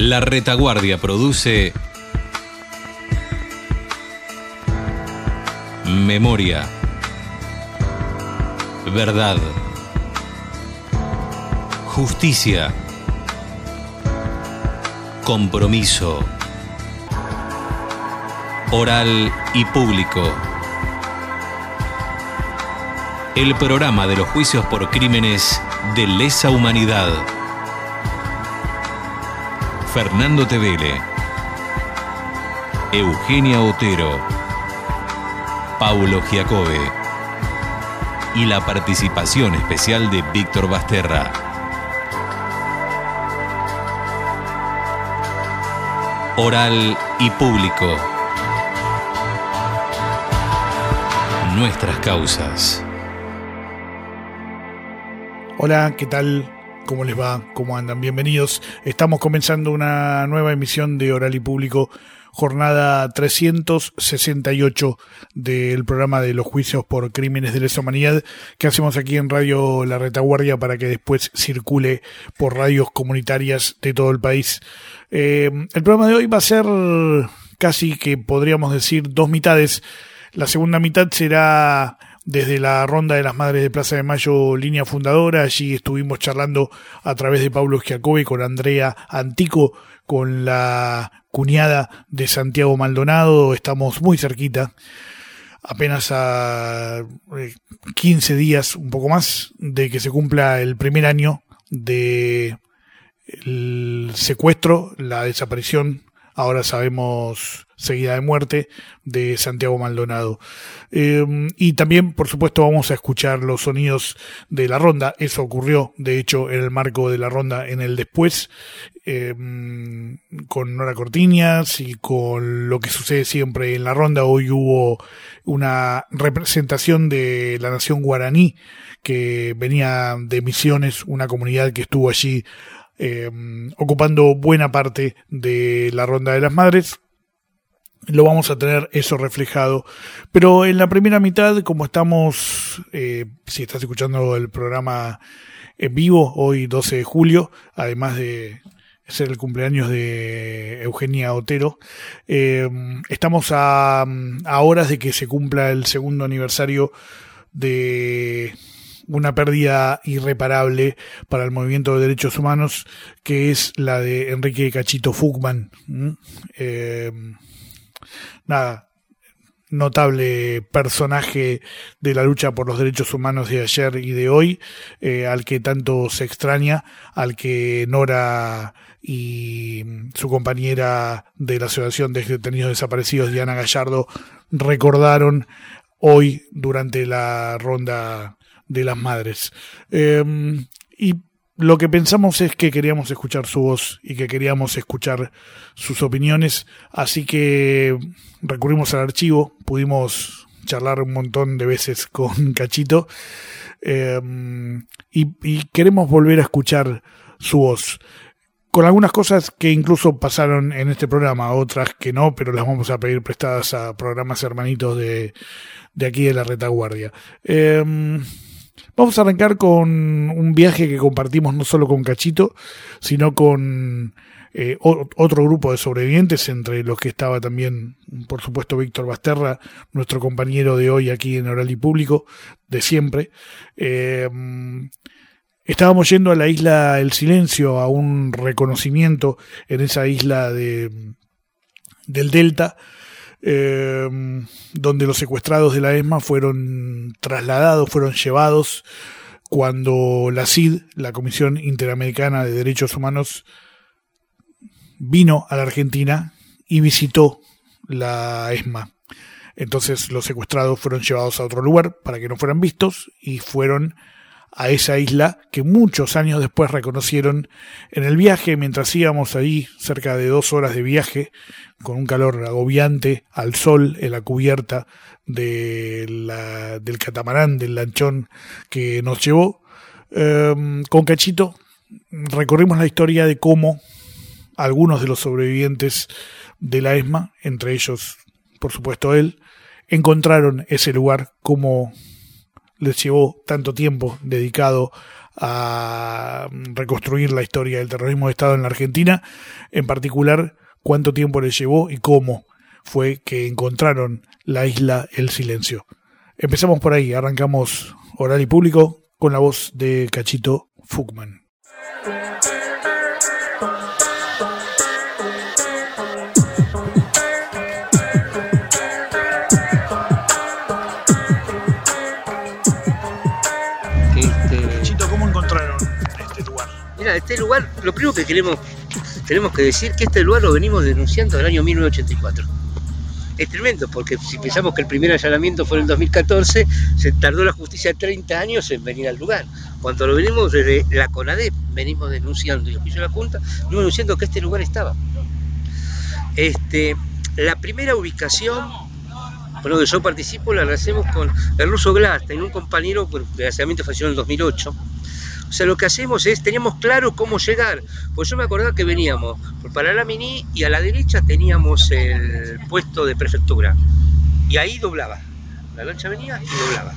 La Retaguardia produce Memoria, Verdad, Justicia, Compromiso, Oral y Público. El programa de los juicios por crímenes de lesa humanidad. Fernando Tevele, Eugenia Otero, Paulo Giacobbe y la participación especial de Víctor Basterra. Oral y Público. Nuestras causas. Hola, ¿qué tal? ¿Cómo les va? ¿Cómo andan? Bienvenidos. Estamos comenzando una nueva emisión de Oral y Público, jornada 368 del programa de los juicios por crímenes de lesa humanidad que hacemos aquí en Radio La Retaguardia para que después circule por radios comunitarias de todo el país. El programa de hoy va a ser casi que podríamos decir dos mitades. La segunda mitad será desde la Ronda de las Madres de Plaza de Mayo, línea fundadora. Allí estuvimos charlando a través de Paulo Giacobbe con Andrea Antico, con la cuñada de Santiago Maldonado. Estamos muy cerquita, apenas a 15 días, un poco más, de que se cumpla el primer año de el secuestro, la desaparición, ahora sabemos seguida de muerte, de Santiago Maldonado. Y también, por supuesto, vamos a escuchar los sonidos de la ronda. Eso ocurrió, de hecho, en el marco de la ronda en el después, con Nora Cortiñas y con lo que sucede siempre en la ronda. Hoy hubo una representación de la nación guaraní que venía de Misiones, una comunidad que estuvo allí ocupando buena parte de la Ronda de las Madres. Lo vamos a tener eso reflejado. Pero en la primera mitad, como estamos, si estás escuchando el programa en vivo, hoy 12 de julio, además de ser el cumpleaños de Eugenia Otero, estamos a horas de que se cumpla el segundo aniversario de una pérdida irreparable para el movimiento de derechos humanos, que es la de Enrique Cachito Fugman. Notable personaje de la lucha por los derechos humanos de ayer y de hoy, al que tanto se extraña, al que Nora y su compañera de la Asociación de Detenidos Desaparecidos, Diana Gallardo, recordaron hoy durante la Ronda de las Madres. Y lo que pensamos es que queríamos escuchar su voz y que queríamos escuchar sus opiniones, así que recurrimos al archivo, pudimos charlar un montón de veces con Cachito, y queremos volver a escuchar su voz, con algunas cosas que incluso pasaron en este programa, otras que no, pero las vamos a pedir prestadas a programas hermanitos de aquí de La Retaguardia. Vamos a arrancar con un viaje que compartimos no solo con Cachito, sino con otro grupo de sobrevivientes, entre los que estaba también, por supuesto, Víctor Basterra, nuestro compañero de hoy aquí en Oral y Público, de siempre. Estábamos yendo a la isla El Silencio, a un reconocimiento en esa isla del Delta, donde los secuestrados de la ESMA fueron trasladados, fueron llevados cuando la CID, la Comisión Interamericana de Derechos Humanos, vino a la Argentina y visitó la ESMA. Entonces los secuestrados fueron llevados a otro lugar para que no fueran vistos y fueron a esa isla que muchos años después reconocieron en el viaje, mientras íbamos ahí cerca de 2 horas de viaje, con un calor agobiante, al sol, en la cubierta del catamarán, del lanchón que nos llevó. Con Cachito recorrimos la historia de cómo algunos de los sobrevivientes de la ESMA, entre ellos, por supuesto, él, encontraron ese lugar, cómo les llevó tanto tiempo dedicado a reconstruir la historia del terrorismo de Estado en la Argentina, en particular cuánto tiempo les llevó y cómo fue que encontraron la isla El Silencio. Empezamos por ahí, arrancamos Oral y Público con la voz de Cachito Fugman. Cachito, ¿cómo encontraron este lugar? Mira, este lugar, lo primero que tenemos que decir que este lugar lo venimos denunciando en el año 1984. Es tremendo, porque si pensamos que el primer allanamiento fue en el 2014, se tardó la justicia 30 años en venir al lugar. Cuando lo venimos desde la CONADEP, venimos denunciando, y lo que hizo la Junta, venimos denunciando que este lugar estaba. La primera ubicación, con lo que yo participo, la hacemos con el ruso Glastein, un compañero que desgraciadamente falleció en el 2008. O sea, lo que hacemos es, teníamos claro cómo llegar, pues yo me acordaba que veníamos por Paralamini y a la derecha teníamos el puesto de prefectura, y ahí doblaba, la lancha venía y doblaba,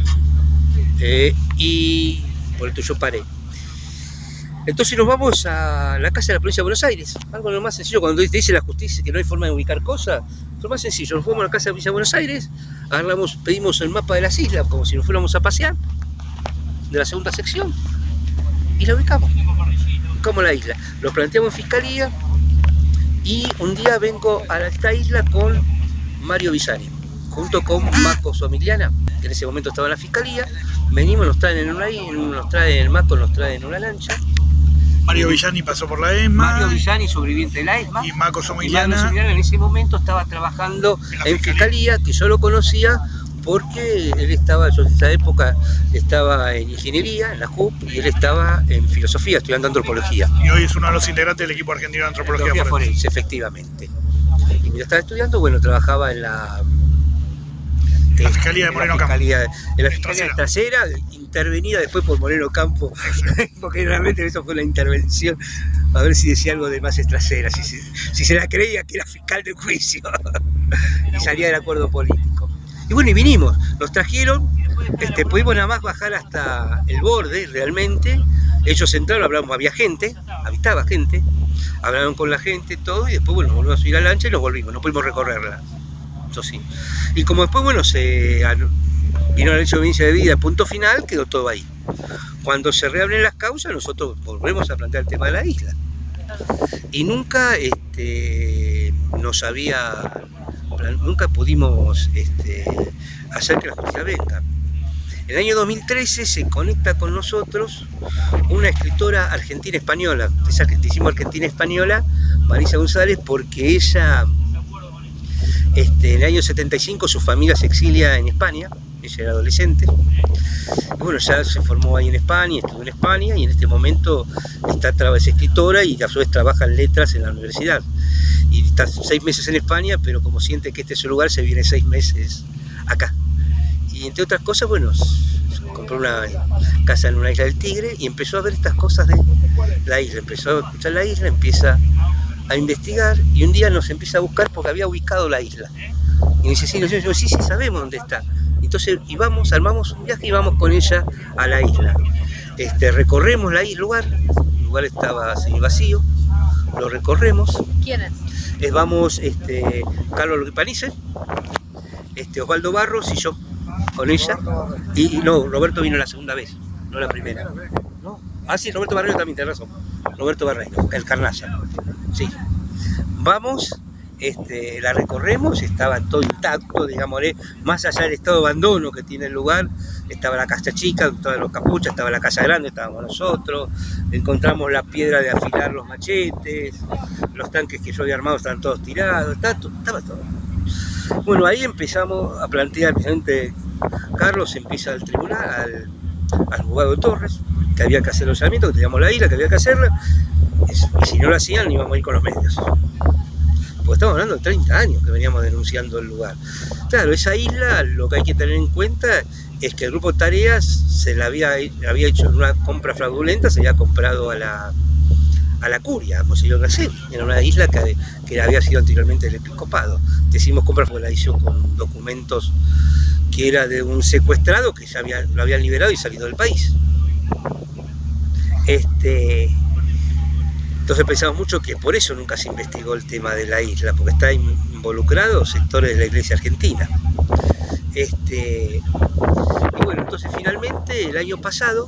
y por esto yo paré. Entonces nos vamos a la casa de la provincia de Buenos Aires, algo lo más sencillo, cuando te dice la justicia que no hay forma de ubicar cosas, lo más sencillo, nos fuimos a la casa de la provincia de Buenos Aires, pedimos el mapa de las islas, como si nos fuéramos a pasear, de la segunda sección, y la ubicamos la isla, lo planteamos en fiscalía, y un día vengo a esta isla con Mario Bisani, junto con Marco Somiliana, que en ese momento estaba en la fiscalía. Venimos, nos traen en el Marco nos traen en una lancha. Mario Villani pasó por la ESMA. Mario Villani, sobreviviente de la ESMA. Y Marco Somiliana en ese momento estaba trabajando en fiscalía, que yo lo conocía porque él estaba, yo en esa época estaba en ingeniería, en la JUP, y él estaba en filosofía, estudiando antropología. Y hoy es uno de los integrantes del equipo argentino de antropología forense, efectivamente. Y mientras estaba estudiando, bueno, trabajaba en la Fiscalía de Moreno Campo. En la Fiscalía trasera, intervenida después por Moreno Campo, porque realmente eso fue una intervención, a ver si decía algo de más trasera, si se la creía que era fiscal del juicio, y salía del acuerdo político. Y bueno, y vinimos, nos trajeron, pudimos nada más bajar hasta el borde realmente, ellos entraron, habitaba gente, hablaron con la gente, todo, y después bueno, volvimos a subir a la lancha y nos volvimos, no pudimos recorrerla, eso sí. Y como después, bueno, vino la ley de audiencia de vida, punto final, quedó todo ahí. Cuando se reabren las causas, nosotros volvemos a plantear el tema de la isla. Y nunca nunca pudimos hacer que la justicia venga. En el año 2013 se conecta con nosotros una escritora argentina-española, esa que decimos argentina-española, Marisa González, porque ella, en el año 75 su familia se exilia en España, ella era adolescente, y bueno, ya se formó ahí en España, estuvo en España, y en este momento es escritora y a su vez trabaja en letras en la universidad. Y está 6 meses en España, pero como siente que este es su lugar, se viene 6 meses acá. Y entre otras cosas, bueno, compró una casa en una isla del Tigre y empezó a ver estas cosas de la isla. Empezó a escuchar la isla, empieza a investigar, y un día nos empieza a buscar porque había ubicado la isla. Y dice, sí, sabemos dónde está. Entonces armamos un viaje y vamos con ella a la isla. Recorremos el lugar estaba vacío, lo recorremos. ¿Quiénes? Vamos Carlos Panice, Osvaldo Barros y yo con ella. Y no, Roberto vino la segunda vez, no la primera. ¿No? Ah, sí, Roberto Barreiro también, tenés razón. Roberto Barreiro, el Carnaya. Sí. Vamos, la recorremos, estaba todo intacto, digamos, más allá del estado de abandono que tiene el lugar. Estaba la casa chica, estaban los capuchas, estaba la casa grande, estábamos nosotros, encontramos la piedra de afilar los machetes, los tanques que yo había armado estaban todos tirados, estaba todo. Bueno, ahí empezamos a plantear, precisamente Carlos empieza al tribunal, al juzgado de Torres, que había que hacer los allanamientos, que teníamos la isla, que había que hacerla, y si no lo hacían íbamos a ir con los medios. Porque estamos hablando de 30 años que veníamos denunciando el lugar. Claro, esa isla, lo que hay que tener en cuenta es que el grupo Tareas se la había hecho en una compra fraudulenta, se había comprado a a la curia, a Monseñor Garcés. Era una isla que había sido anteriormente el episcopado. Decimos compra porque la hizo con documentos que era de un secuestrado que ya lo habían liberado y salido del país. Entonces pensamos mucho que por eso nunca se investigó el tema de la isla, porque está involucrado sectores de la Iglesia Argentina. Y bueno, entonces finalmente el año pasado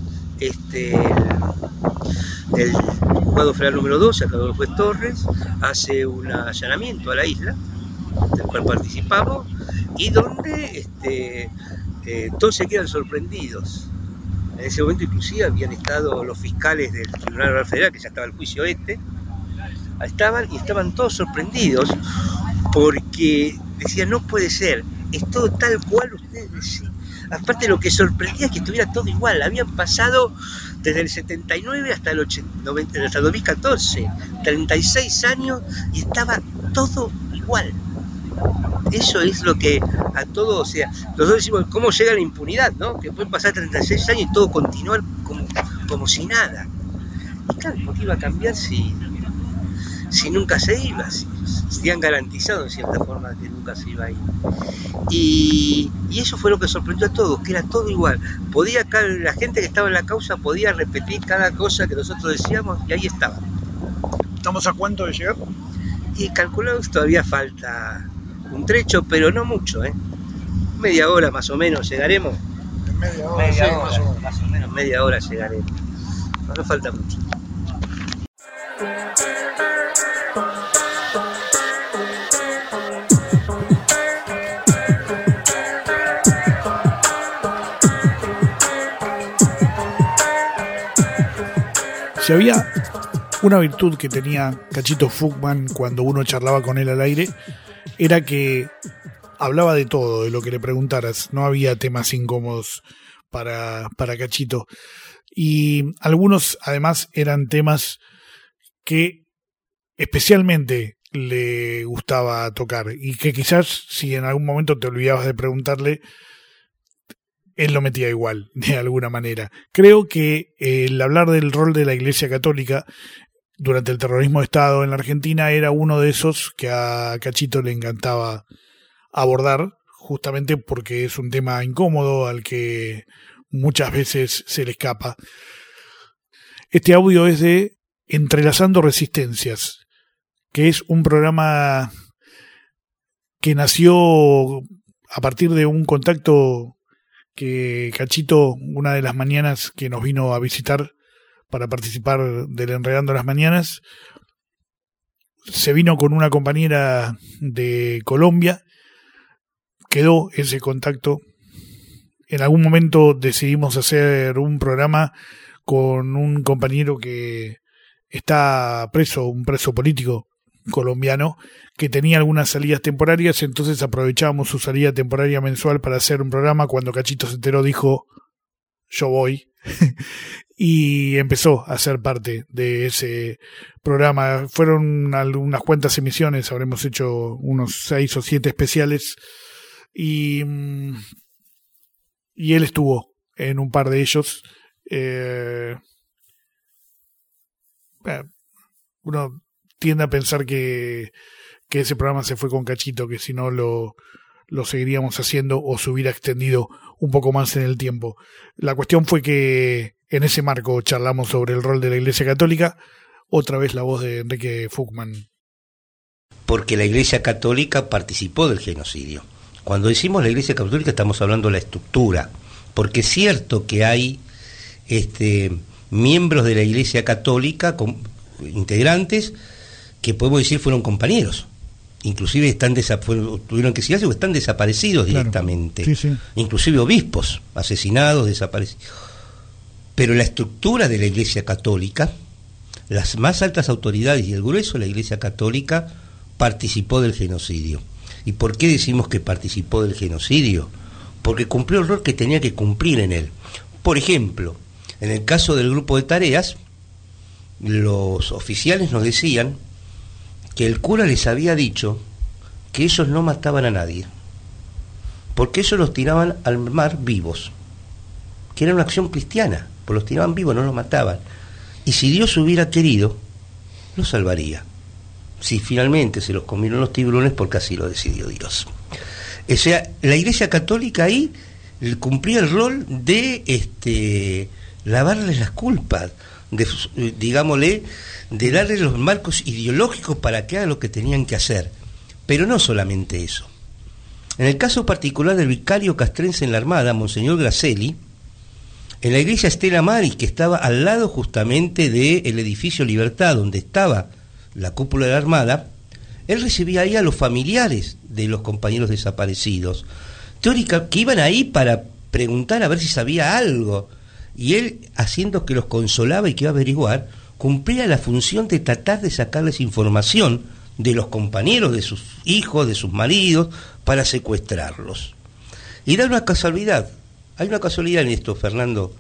el juzgado federal número 2, acá del juez Torres, hace un allanamiento a la isla, del cual participamos, y donde todos se quedan sorprendidos. En ese momento inclusive habían estado los fiscales del Tribunal Oral Federal, que ya estaba el juicio estaban todos sorprendidos porque decían, no puede ser, es todo tal cual ustedes decían. Aparte lo que sorprendía es que estuviera todo igual, habían pasado desde el 79 hasta el 2014, 36 años y estaba todo igual. Eso es lo que a todos, o sea, nosotros decimos, ¿cómo llega la impunidad, no? Que pueden pasar 36 años y todo continuar como si nada. Y claro, ¿por qué iba a cambiar si nunca se iba? Si habían garantizado en cierta forma que nunca se iba a ir. Y eso fue lo que sorprendió a todos, que era todo igual. La gente que estaba en la causa podía repetir cada cosa que nosotros decíamos y ahí estaba. ¿Estamos a cuánto de llegar? Y calculamos todavía falta un trecho, pero no mucho, media hora más o menos llegaremos. En media hora, más o menos media hora llegaremos. No falta mucho. Si había una virtud que tenía Cachito Fuchman cuando uno charlaba con él al aire, era que hablaba de todo, de lo que le preguntaras. No había temas incómodos para Cachito. Y algunos, además, eran temas que especialmente le gustaba tocar y que quizás, si en algún momento te olvidabas de preguntarle, él lo metía igual, de alguna manera. Creo que el hablar del rol de la Iglesia Católica durante el terrorismo de Estado en la Argentina era uno de esos que a Cachito le encantaba abordar, justamente porque es un tema incómodo al que muchas veces se le escapa. Este audio es de Entrelazando Resistencias, que es un programa que nació a partir de un contacto que Cachito, una de las mañanas que nos vino a visitar para participar del Enredando las Mañanas, se vino con una compañera de Colombia, quedó ese contacto. En algún momento decidimos hacer un programa con un compañero que está preso, un preso político colombiano, que tenía algunas salidas temporarias, entonces aprovechábamos su salida temporaria mensual para hacer un programa. Cuando Cachito se enteró dijo, yo voy, y empezó a ser parte de ese programa. Fueron unas cuantas emisiones, habremos hecho unos 6 o 7 especiales, y él estuvo en un par de ellos. Uno tiende a pensar que ese programa se fue con Cachito, que si no lo seguiríamos haciendo o se hubiera extendido un poco más en el tiempo. La cuestión fue que en ese marco charlamos sobre el rol de la Iglesia Católica. Otra vez la voz de Enrique Fuchman. Porque la Iglesia Católica participó del genocidio. Cuando decimos la Iglesia Católica estamos hablando de la estructura, porque es cierto que hay miembros de la Iglesia Católica, integrantes, que podemos decir fueron compañeros. Inclusive tuvieron que exiliarse o están desaparecidos directamente. Claro. Sí. Inclusive obispos asesinados, desaparecidos. Pero la estructura de la Iglesia Católica, las más altas autoridades y el grueso de la Iglesia Católica participó del genocidio. ¿Y por qué decimos que participó del genocidio? Porque cumplió el rol que tenía que cumplir en él. Por ejemplo, en el caso del grupo de tareas, los oficiales nos decían que el cura les había dicho que ellos no mataban a nadie, porque ellos los tiraban al mar vivos, que era una acción cristiana, pues los tiraban vivos, no los mataban. y si Dios hubiera querido, los salvaría. Si finalmente se los comieron los tiburones, porque así lo decidió Dios. O sea, la Iglesia Católica ahí cumplía el rol de lavarles las culpas, digámosle, de darles los marcos ideológicos para que hagan lo que tenían que hacer. Pero no solamente eso. En el caso particular del vicario castrense en la Armada, Monseñor Gracelli, en la iglesia Stella Maris, que estaba al lado justamente del edificio Libertad, donde estaba la cúpula de la Armada, él recibía ahí a los familiares de los compañeros desaparecidos, que iban ahí para preguntar a ver si sabía algo, y él, haciendo que los consolaba y que iba a averiguar, cumplía la función de tratar de sacarles información de los compañeros, de sus hijos, de sus maridos, para secuestrarlos. Y da una casualidad, hay una casualidad en esto, Fernando.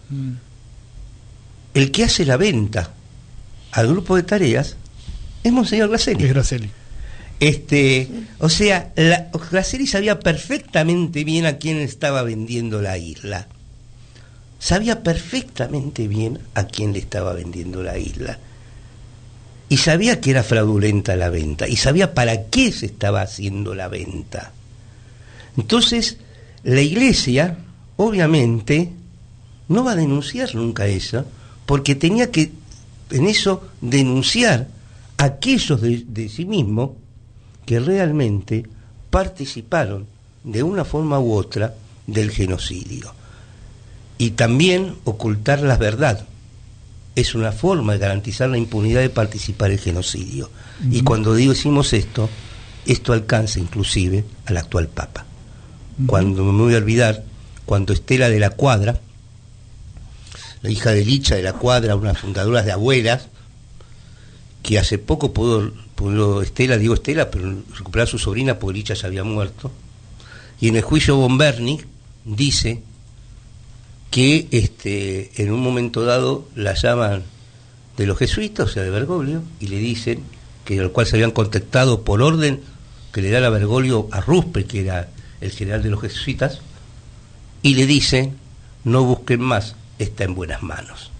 El que hace la venta al grupo de tareas es Monseñor Gracelli. Es Gracelli. O sea, Gracelli sabía perfectamente bien a quién estaba vendiendo la isla. Sabía perfectamente bien a quién le estaba vendiendo la isla. Y sabía que era fraudulenta la venta. Y sabía para qué se estaba haciendo la venta. Entonces, la iglesia, obviamente, no va a denunciar nunca eso, porque tenía que, en eso, denunciar a aquellos de sí mismos que realmente participaron de una forma u otra del genocidio. Y también ocultar la verdad es una forma de garantizar la impunidad de participar en el genocidio. Y cuando decimos esto alcanza inclusive al actual Papa. Cuando me voy a olvidar, cuando Estela de la Cuadra, la hija de Licha de la Cuadra, una fundadora de Abuelas, que hace poco pudo Estela, pero recuperar a su sobrina porque Licha ya había muerto, y en el juicio Bomberni dice que en un momento dado la llaman de los jesuitas, o sea de Bergoglio, y le dicen que al cual se habían contactado por orden que le da la Bergoglio a Ruspe, que era el general de los jesuitas, y le dicen: no busquen más, está en buenas manos.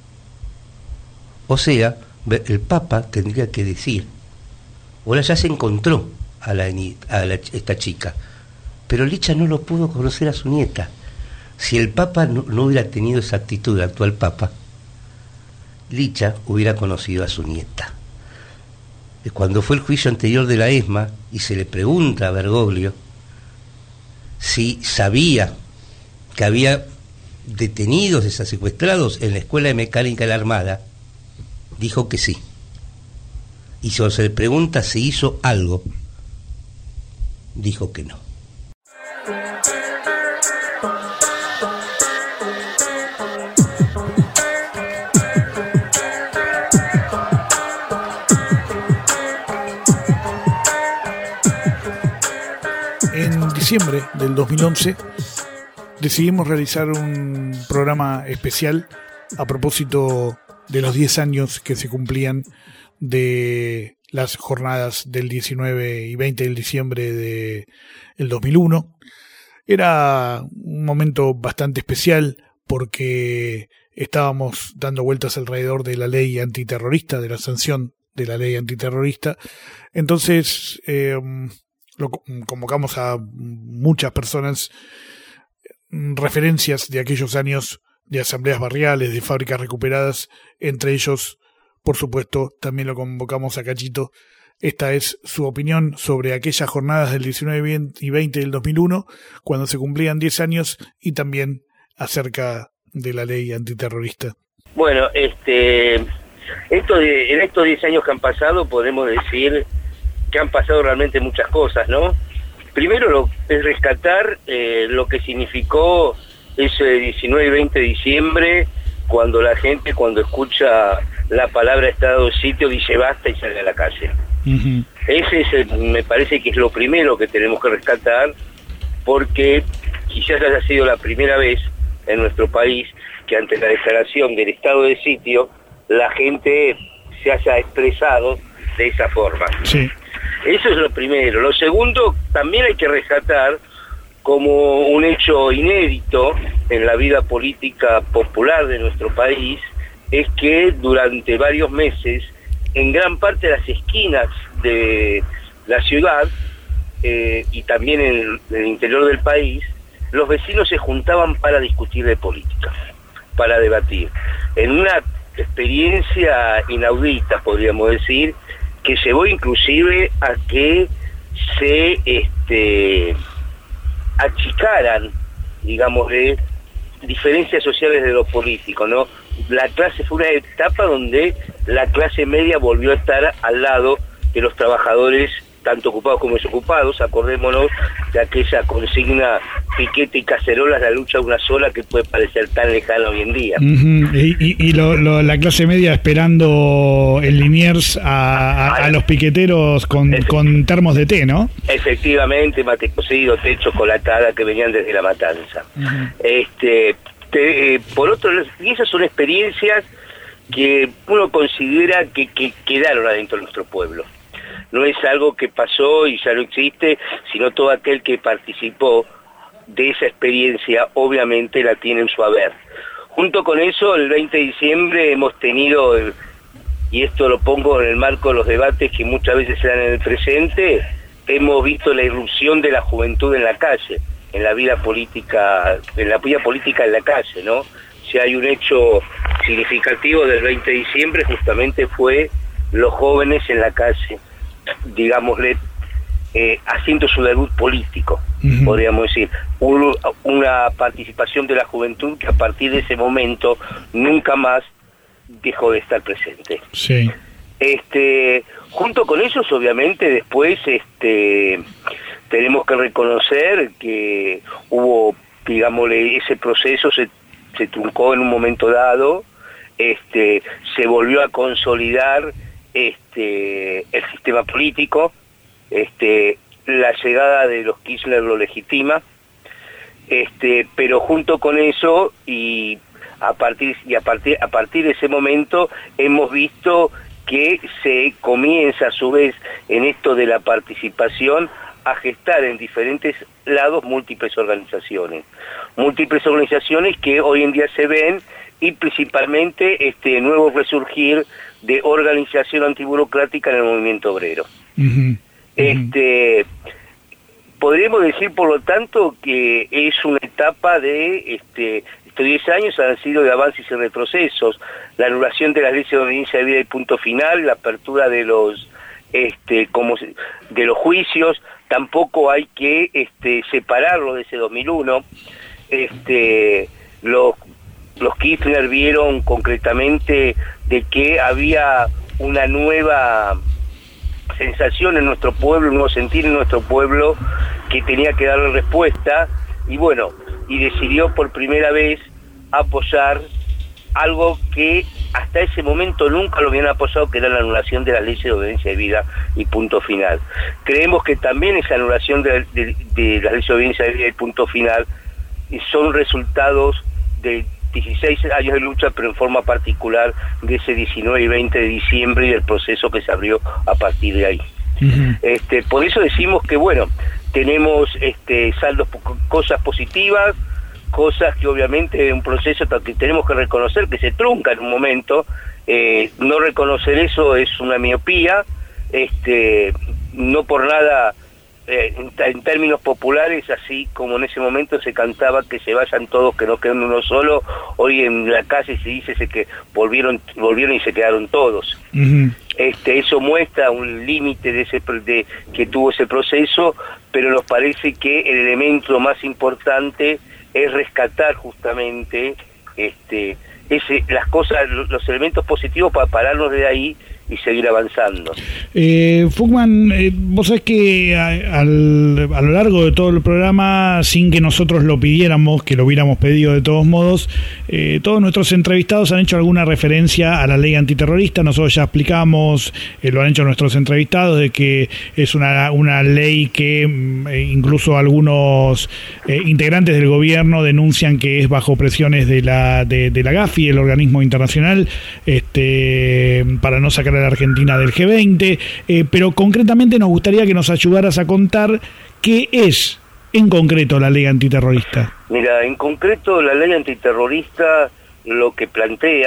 O sea, el Papa tendría que decir: ahora ya se encontró a esta chica, pero Licha no lo pudo conocer a su nieta. Si el Papa no hubiera tenido esa actitud, el actual Papa, Licha hubiera conocido a su nieta. Cuando fue el juicio anterior de la ESMA y se le pregunta a Bergoglio si sabía que había detenidos, secuestrados en la Escuela de Mecánica de la Armada, dijo que sí. Y cuando se le pregunta si hizo algo, dijo que no. En diciembre del 2011 decidimos realizar un programa especial a propósito de los 10 años que se cumplían de las jornadas del 19 y 20 de diciembre del 2001. Era un momento bastante especial porque estábamos dando vueltas alrededor de la ley antiterrorista, de la sanción de la ley antiterrorista. Entonces convocamos a muchas personas, referencias de aquellos años de asambleas barriales, de fábricas recuperadas, entre ellos, por supuesto, también lo convocamos a Cachito. Esta es su opinión sobre aquellas jornadas del 19 y 20 del 2001, cuando se cumplían 10 años, y también acerca de la ley antiterrorista. Bueno, en estos 10 años que han pasado, podemos decir que han pasado realmente muchas cosas, ¿no? Primero es rescatar lo que significó ese 19 y 20 de diciembre, cuando la gente, cuando escucha la palabra estado de sitio, dice basta y sale a la calle. Uh-huh. Me parece que es lo primero que tenemos que rescatar, porque quizás haya sido la primera vez en nuestro país que ante la declaración del estado de sitio la gente se haya expresado de esa forma. Sí. Eso es lo primero. Lo segundo, también hay que rescatar como un hecho inédito en la vida política popular de nuestro país, es que durante varios meses, en gran parte de las esquinas de la ciudad y también en el interior del país, los vecinos se juntaban para discutir de política, para debatir. En una experiencia inaudita, podríamos decir, que llevó inclusive a que se achicaran, digamos, de diferencias sociales de los políticos, ¿no? La clase fue una etapa donde la clase media volvió a estar al lado de los trabajadores, tanto ocupados como desocupados. Acordémonos de aquella consigna piquete y cacerolas, la lucha una sola, que puede parecer tan lejana hoy en día. Uh-huh. La clase media esperando en Liniers a los piqueteros con termos de té, ¿no? Efectivamente, mate cocido, té, chocolatada, que venían desde La Matanza. Uh-huh. Por otro lado, y esas son experiencias que uno considera que quedaron adentro de nuestro pueblo. No es algo que pasó y ya no existe, sino todo aquel que participó de esa experiencia obviamente la tiene en su haber. Junto con eso, el 20 de diciembre hemos tenido, y esto lo pongo en el marco de los debates que muchas veces se dan en el presente, hemos visto la irrupción de la juventud en la calle, en la vida política en la calle, ¿no? Si hay un hecho significativo del 20 de diciembre, justamente fue los jóvenes en la calle, digámosle, haciendo su debut político, uh-huh. Podríamos decir, una participación de la juventud que a partir de ese momento nunca más dejó de estar presente. Sí. Junto con ellos, obviamente, después tenemos que reconocer que hubo, digámosle, ese proceso se truncó en un momento dado, se volvió a consolidar el sistema político, la llegada de los Kirchner lo legitima, pero junto con eso y a partir de ese momento hemos visto que se comienza a su vez en esto de la participación a gestar en diferentes lados múltiples organizaciones que hoy en día se ven, y principalmente este nuevo resurgir de organización antiburocrática en el movimiento obrero. Uh-huh. Podríamos decir, por lo tanto, que es una etapa de estos 10 años han sido de avances y retrocesos, la anulación de las leyes de obediencia de vida y punto final, la apertura de los de los juicios. Tampoco hay que separarlo de ese 2001. Los Kirchner vieron concretamente de que había una nueva sensación en nuestro pueblo, un nuevo sentir en nuestro pueblo que tenía que darle respuesta, y decidió por primera vez apoyar algo que hasta ese momento nunca lo habían apoyado, que era la anulación de las leyes de obediencia de vida y punto final. Creemos que también esa anulación de las leyes de obediencia de vida y punto final son resultados de 16 años de lucha, pero en forma particular de ese 19 y 20 de diciembre y del proceso que se abrió a partir de ahí. Uh-huh. Por eso decimos que, tenemos saldos, cosas positivas, cosas que obviamente un proceso que tenemos que reconocer que se trunca en un momento. No reconocer eso es una miopía, no por nada. En términos populares, así como en ese momento se cantaba que se vayan todos, que no queden uno solo, hoy en la calle se dice que volvieron y se quedaron todos. Uh-huh. Eso muestra un límite que tuvo ese proceso, pero nos parece que el elemento más importante es rescatar justamente las cosas, los elementos positivos para pararnos de ahí y seguir avanzando. Fugman, vos sabés que a lo largo de todo el programa, sin que nosotros lo pidiéramos, que lo hubiéramos pedido de todos modos, todos nuestros entrevistados han hecho alguna referencia a la ley antiterrorista. Nosotros ya explicamos, lo han hecho nuestros entrevistados, de que es una ley que incluso algunos integrantes del gobierno denuncian que es bajo presiones de la GAFI, el organismo internacional, para no sacar a la Argentina del G20, pero concretamente nos gustaría que nos ayudaras a contar qué es en concreto la ley antiterrorista. Mira, en concreto la ley antiterrorista lo que plantea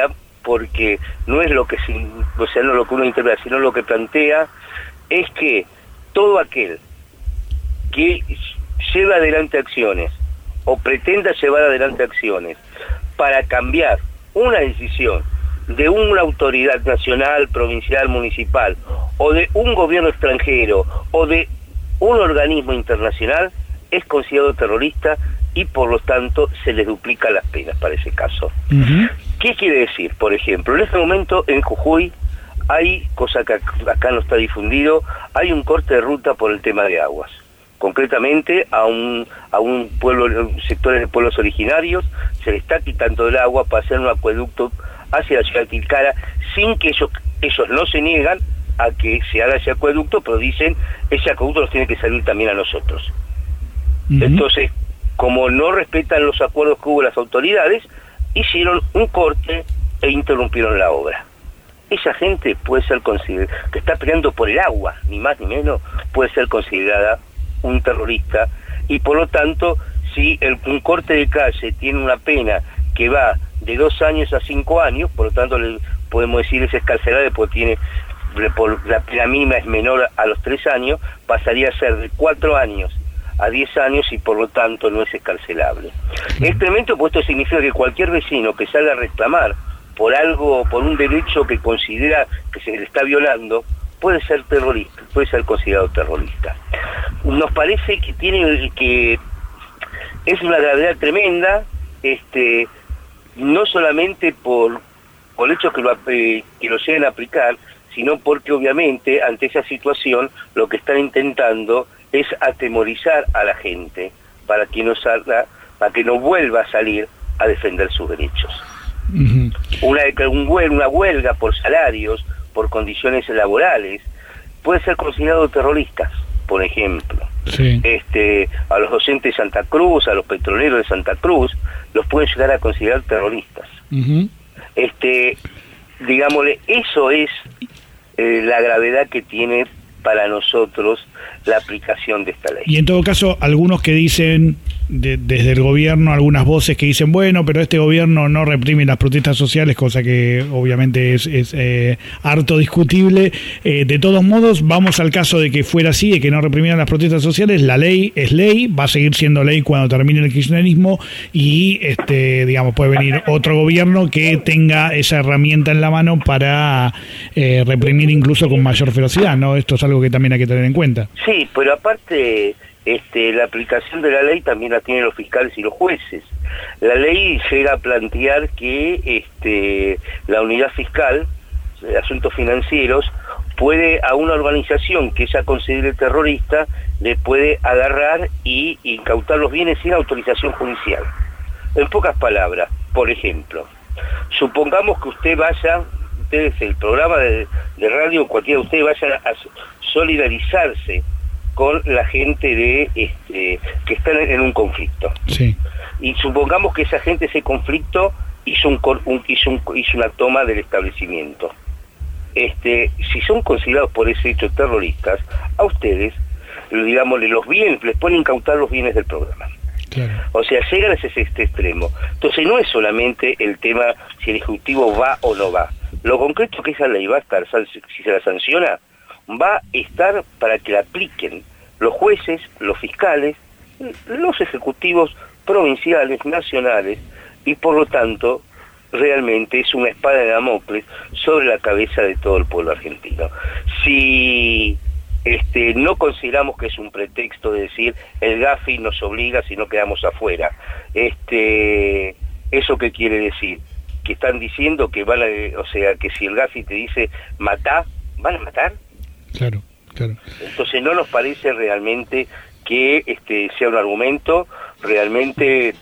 porque no es lo que no lo que uno interpreta, sino lo que plantea es que todo aquel que lleva adelante acciones o pretenda llevar adelante acciones para cambiar una decisión de una autoridad nacional, provincial, municipal, o de un gobierno extranjero, o de un organismo internacional, es considerado terrorista y por lo tanto se les duplica las penas para ese caso. Uh-huh. ¿Qué quiere decir? Por ejemplo, en este momento en Jujuy hay, cosa que acá no está difundido, hay un corte de ruta por el tema de aguas. Concretamente a un pueblo, sectores de pueblos originarios, se le está quitando el agua para hacer un acueducto hacia la ciudad de Tilcara, sin que ellos no se niegan a que se haga ese acueducto, pero dicen, ese acueducto nos tiene que servir también a nosotros. Uh-huh. Entonces, como no respetan los acuerdos que hubo las autoridades, hicieron un corte e interrumpieron la obra. Esa gente puede ser considerada, que está peleando por el agua, ni más ni menos, puede ser considerada un terrorista, y por lo tanto, si un corte de calle tiene una pena que va de 2 años a 5 años, por lo tanto podemos decir es excarcelable porque la pena mínima es menor a los 3 años, pasaría a ser de 4 años a 10 años y por lo tanto no es excarcelable. Es tremendo, porque esto significa que cualquier vecino que salga a reclamar por algo, por un derecho que considera que se le está violando, puede ser terrorista, puede ser considerado terrorista. Nos parece que es una gravedad tremenda, no solamente por el hecho que lo lleguen a aplicar, sino porque obviamente ante esa situación lo que están intentando es atemorizar a la gente para que no salga, para que no vuelva a salir a defender sus derechos. Uh-huh. Una huelga por salarios, por condiciones laborales, puede ser considerado terroristas, por ejemplo. Sí. A los docentes de Santa Cruz, a los petroleros de Santa Cruz, los pueden llegar a considerar terroristas. Uh-huh. Digámosle, eso es la gravedad que tiene para nosotros la aplicación de esta ley. Y en todo caso, algunos que dicen, desde el gobierno, algunas voces que dicen, bueno, pero este gobierno no reprime las protestas sociales, cosa que obviamente es harto discutible. De todos modos, vamos al caso de que fuera así, de que no reprimieran las protestas sociales, la ley es ley, va a seguir siendo ley cuando termine el kirchnerismo y, digamos, puede venir otro gobierno que tenga esa herramienta en la mano para reprimir incluso con mayor ferocidad, ¿no? Esto es algo que también hay que tener en cuenta. Sí, pero aparte la aplicación de la ley también la tienen los fiscales y los jueces. La ley llega a plantear que la unidad fiscal de asuntos financieros puede a una organización que ella considere terrorista, le puede agarrar y incautar los bienes sin autorización judicial. En pocas palabras, por ejemplo, supongamos que ustedes el programa de radio, cualquiera de ustedes vayan a solidarizarse con la gente que está en un conflicto. Sí. Y supongamos que esa gente, ese conflicto, hizo una toma del establecimiento. Si son considerados por ese hecho terroristas, a ustedes, digámosle, los bienes, les pueden incautar los bienes del programa. Claro. O sea, llegan a este extremo. Entonces no es solamente el tema si el Ejecutivo va o no va. Lo concreto que esa ley va a estar, si se la sanciona, va a estar para que la apliquen los jueces, los fiscales, los ejecutivos provinciales, nacionales, y por lo tanto realmente es una espada de Damocles sobre la cabeza de todo el pueblo argentino. Si no consideramos que es un pretexto de decir el Gafi nos obliga si no quedamos afuera, ¿eso qué quiere decir? Que están diciendo que que si el Gafi te dice matá, ¿van a matar? Claro. Entonces no nos parece realmente que sea un argumento, realmente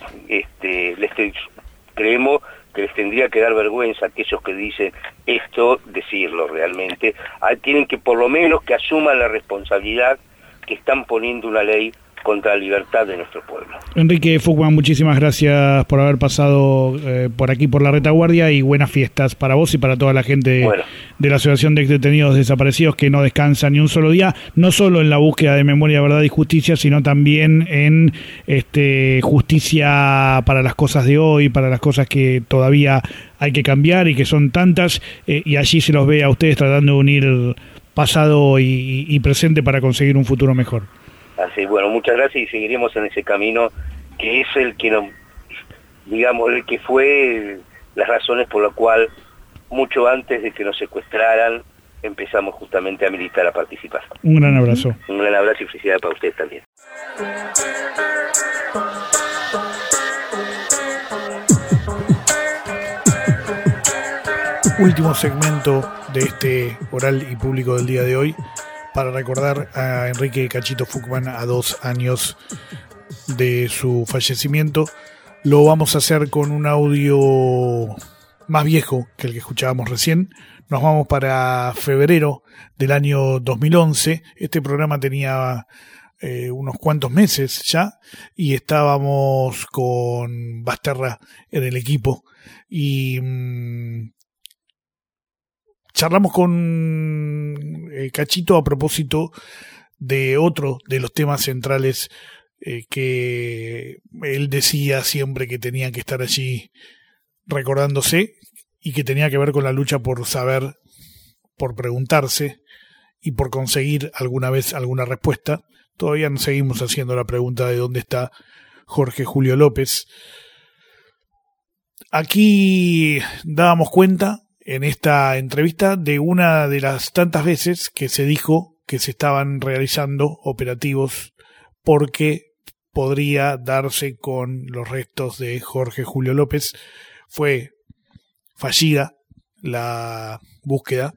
creemos que les tendría que dar vergüenza a aquellos que dicen esto, decirlo realmente. Tienen que por lo menos que asuman la responsabilidad que están poniendo una ley contra la libertad de nuestro pueblo. Enrique Fuchman, muchísimas gracias por haber pasado por aquí por la retaguardia y buenas fiestas para vos y para toda la gente de la Asociación de Exdetenidos Desaparecidos, que no descansa ni un solo día, no solo en la búsqueda de memoria, verdad y justicia, sino también en justicia para las cosas de hoy, para las cosas que todavía hay que cambiar y que son tantas, y allí se los ve a ustedes tratando de unir pasado y presente para conseguir un futuro mejor. Así, bueno, muchas gracias y seguiremos en ese camino que es el que nos, digamos, el que fue las razones por la cual mucho antes de que nos secuestraran empezamos justamente a militar, a participar. Un gran abrazo. Un gran abrazo y felicidades para ustedes también. Último segmento de este oral y público del día de hoy, para recordar a Enrique Cachito Fuchman a 2 años de su fallecimiento. Lo vamos a hacer con un audio más viejo que el que escuchábamos recién. Nos vamos para febrero del año 2011. Este programa tenía unos cuantos meses ya, y estábamos con Basterra en el equipo, y charlamos con Cachito a propósito de otro de los temas centrales que él decía siempre que tenía que estar allí recordándose, y que tenía que ver con la lucha por saber, por preguntarse y por conseguir alguna vez alguna respuesta. Todavía nos seguimos haciendo la pregunta de dónde está Jorge Julio López. Aquí dábamos cuenta en esta entrevista de una de las tantas veces que se dijo que se estaban realizando operativos porque podría darse con los restos de Jorge Julio López. Fue fallida la búsqueda,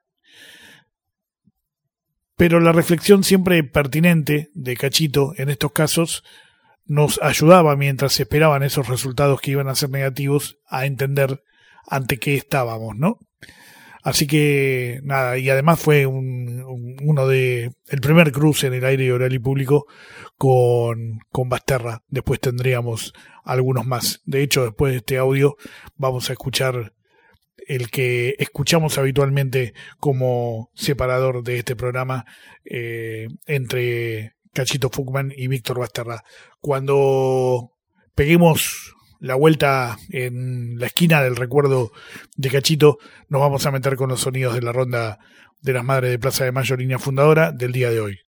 pero la reflexión siempre pertinente de Cachito en estos casos nos ayudaba, mientras se esperaban esos resultados que iban a ser negativos, a entender ante qué estábamos, ¿no? Así que nada, y además fue el primer cruce en el aire oral y público con Basterra. Después tendríamos algunos más. De hecho, después de este audio vamos a escuchar el que escuchamos habitualmente como separador de este programa entre Cachito Fuchman y Víctor Basterra. Cuando peguemos la vuelta en la esquina del recuerdo de Cachito, nos vamos a meter con los sonidos de la ronda de las Madres de Plaza de Mayo, línea fundadora del día de hoy.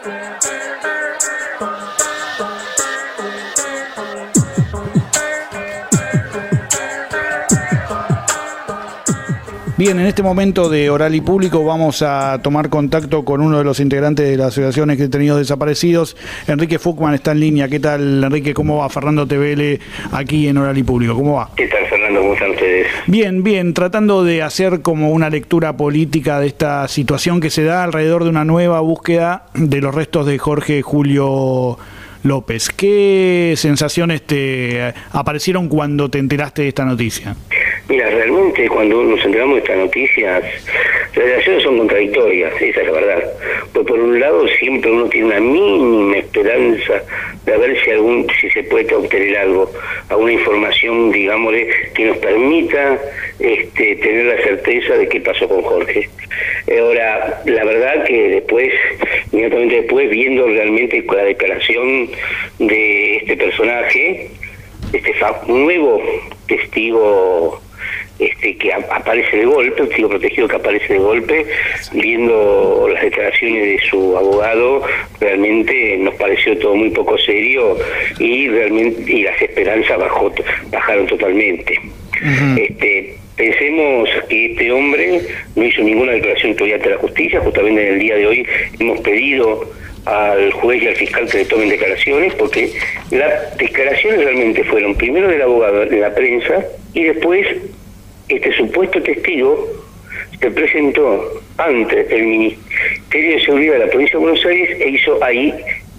Bien, en este momento de oral y público vamos a tomar contacto con uno de los integrantes de la Asociación de Detenidos Desaparecidos. Enrique Fuchman está en línea. ¿Qué tal, Enrique? ¿Cómo va? Fernando TVL aquí en oral y público. ¿Cómo va? ¿Qué tal, Fernando? ¿Cómo están ustedes? Bien, bien. Tratando de hacer como una lectura política de esta situación que se da alrededor de una nueva búsqueda de los restos de Jorge Julio López. ¿Qué sensaciones te aparecieron cuando te enteraste de esta noticia? Mira, realmente cuando nos enteramos de estas noticias, las relaciones son contradictorias, esa es la verdad. Pues por un lado siempre uno tiene una mínima esperanza de ver si se puede obtener algo, alguna información, digámosle, que nos permita tener la certeza de qué pasó con Jorge. Ahora, la verdad que después, inmediatamente después, viendo realmente la declaración de este personaje, este nuevo testigo que aparece de golpe, un testigo protegido que aparece de golpe, viendo las declaraciones de su abogado, realmente nos pareció todo muy poco serio y las esperanzas bajaron totalmente. Uh-huh. Pensemos que este hombre no hizo ninguna declaración todavía ante la justicia. Justamente en el día de hoy hemos pedido al juez y al fiscal que le tomen declaraciones, porque las declaraciones realmente fueron primero del abogado en la prensa, y después este supuesto testigo se presentó ante el Ministerio de Seguridad de la Provincia de Buenos Aires e hizo ahí